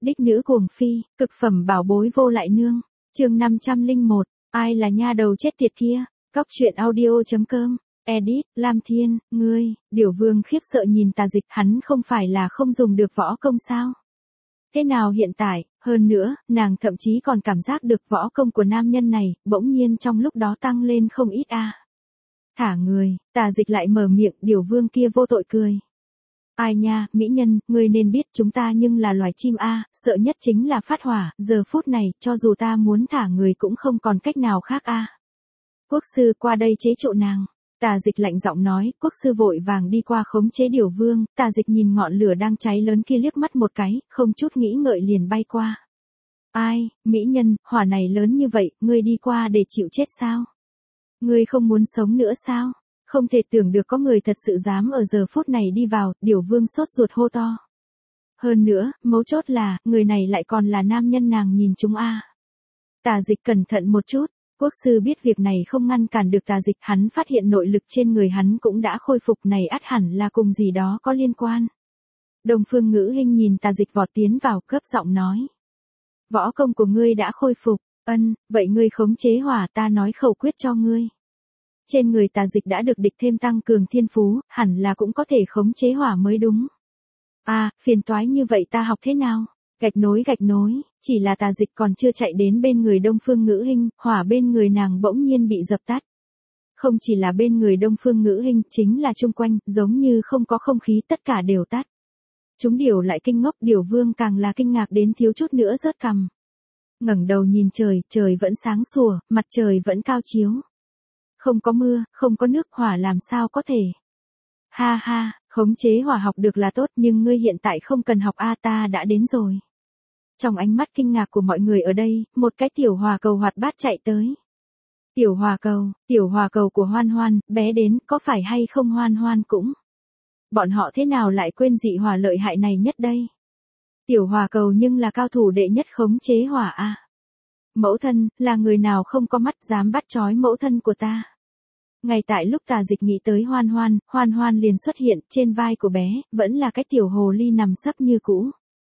Đích nữ cuồng phi, cực phẩm bảo bối vô lại nương. Chương 501, ai là nha đầu chết tiệt kia? Cóc truyện audio.com. Edit, Lam Thiên, ngươi, Điểu Vương khiếp sợ nhìn Tà Dịch, hắn không phải là không dùng được võ công sao? Thế nào hiện tại, hơn nữa, nàng thậm chí còn cảm giác được võ công của nam nhân này, bỗng nhiên trong lúc đó tăng lên không ít a. Thả người, Tà Dịch lại mở miệng, Điểu Vương kia vô tội cười. Ai nha, mỹ nhân, ngươi nên biết chúng ta nhưng là loài chim a, sợ nhất chính là phát hỏa, giờ phút này, cho dù ta muốn thả người cũng không còn cách nào khác a. Quốc sư qua đây chế trụ nàng. Tà Dịch lạnh giọng nói, quốc sư vội vàng đi qua khống chế Điểu Vương, Tà Dịch nhìn ngọn lửa đang cháy lớn kia liếc mắt một cái, không chút nghĩ ngợi liền bay qua. Ai, mỹ nhân, hỏa này lớn như vậy, ngươi đi qua để chịu chết sao? Ngươi không muốn sống nữa sao? Không thể tưởng được có người thật sự dám ở giờ phút này đi vào, Điểu Vương sốt ruột hô to. Hơn nữa, mấu chốt là, người này lại còn là nam nhân nàng nhìn chúng a. Tà Dịch cẩn thận một chút. Quốc sư biết việc này không ngăn cản được Tà Dịch, hắn phát hiện nội lực trên người hắn cũng đã khôi phục, này ắt hẳn là cùng gì đó có liên quan. Đông Phương Ngữ Hinh nhìn Tà Dịch vọt tiến vào, cấp giọng nói. Võ công của ngươi đã khôi phục, vậy ngươi khống chế hỏa, ta nói khẩu quyết cho ngươi. Trên người Tà Dịch đã được địch thêm tăng cường thiên phú, hẳn là cũng có thể khống chế hỏa mới đúng. Phiền toái như vậy ta học thế nào? Gạch nối, chỉ là Tà Dịch còn chưa chạy đến bên người Đông Phương Ngữ Hinh, hỏa bên người nàng bỗng nhiên bị dập tắt. Không chỉ là bên người Đông Phương Ngữ Hinh, chính là chung quanh, giống như không có không khí, tất cả đều tắt. Chúng Điểu lại kinh ngốc, Điểu Vương càng là kinh ngạc đến thiếu chút nữa rớt cằm. Ngẩng đầu nhìn trời, trời vẫn sáng sủa, mặt trời vẫn cao chiếu. Không có mưa, không có nước, hỏa làm sao có thể. Ha ha, khống chế hỏa học được là tốt, nhưng ngươi hiện tại không cần học ta đã đến rồi. Trong ánh mắt kinh ngạc của mọi người ở đây, một cái tiểu hỏa cầu hoạt bát chạy tới. Tiểu hỏa cầu của Hoan Hoan, bé đến, có phải hay không Hoan Hoan cũng. Bọn họ thế nào lại quên dị hỏa lợi hại này nhất đây? Tiểu hỏa cầu nhưng là cao thủ đệ nhất khống chế hỏa a. Mẫu thân, là người nào không có mắt dám bắt trói mẫu thân của ta? Ngay tại lúc Tà Dịch nghĩ tới Hoan Hoan liền xuất hiện, trên vai của bé, vẫn là cái tiểu hồ ly nằm sấp như cũ.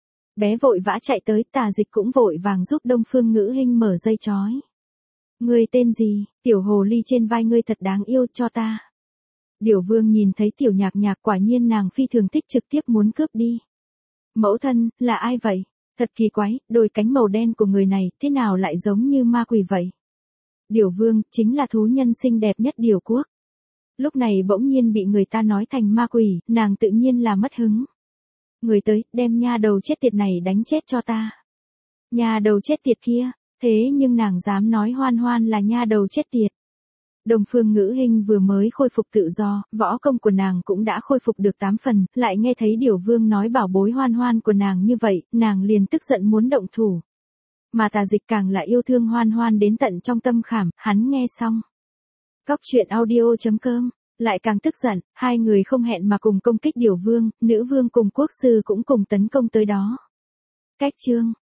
Bé vội vã chạy tới, Tà Dịch cũng vội vàng giúp Đông Phương Ngữ Hinh mở dây trói. Ngươi tên gì, tiểu hồ ly trên vai ngươi thật đáng yêu, cho ta. Điểu Vương nhìn thấy tiểu nhạc nhạc, quả nhiên nàng phi thường thích, trực tiếp muốn cướp đi. Mẫu thân, là ai vậy? Thật kỳ quái, đôi cánh màu đen của người này, thế nào lại giống như ma quỷ vậy? Điểu Vương, chính là thú nhân xinh đẹp nhất Điểu Quốc. Lúc này bỗng nhiên bị người ta nói thành ma quỷ, nàng tự nhiên là mất hứng. Người tới, đem nha đầu chết tiệt này đánh chết cho ta. Nha đầu chết tiệt kia, thế nhưng nàng dám nói Hoan Hoan là nha đầu chết tiệt. Đông Phương Ngữ Hinh vừa mới khôi phục tự do, võ công của nàng cũng đã khôi phục được 8 phần, lại nghe thấy Điểu Vương nói bảo bối Hoan Hoan của nàng như vậy, nàng liền tức giận muốn động thủ. Mà Tà Dịch càng là yêu thương Hoan Hoan đến tận trong tâm khảm, hắn nghe xong. Cóc truyện audio.com, lại càng tức giận, hai người không hẹn mà cùng công kích Điểu Vương, nữ vương cùng quốc sư cũng cùng tấn công tới đó. Cách chương.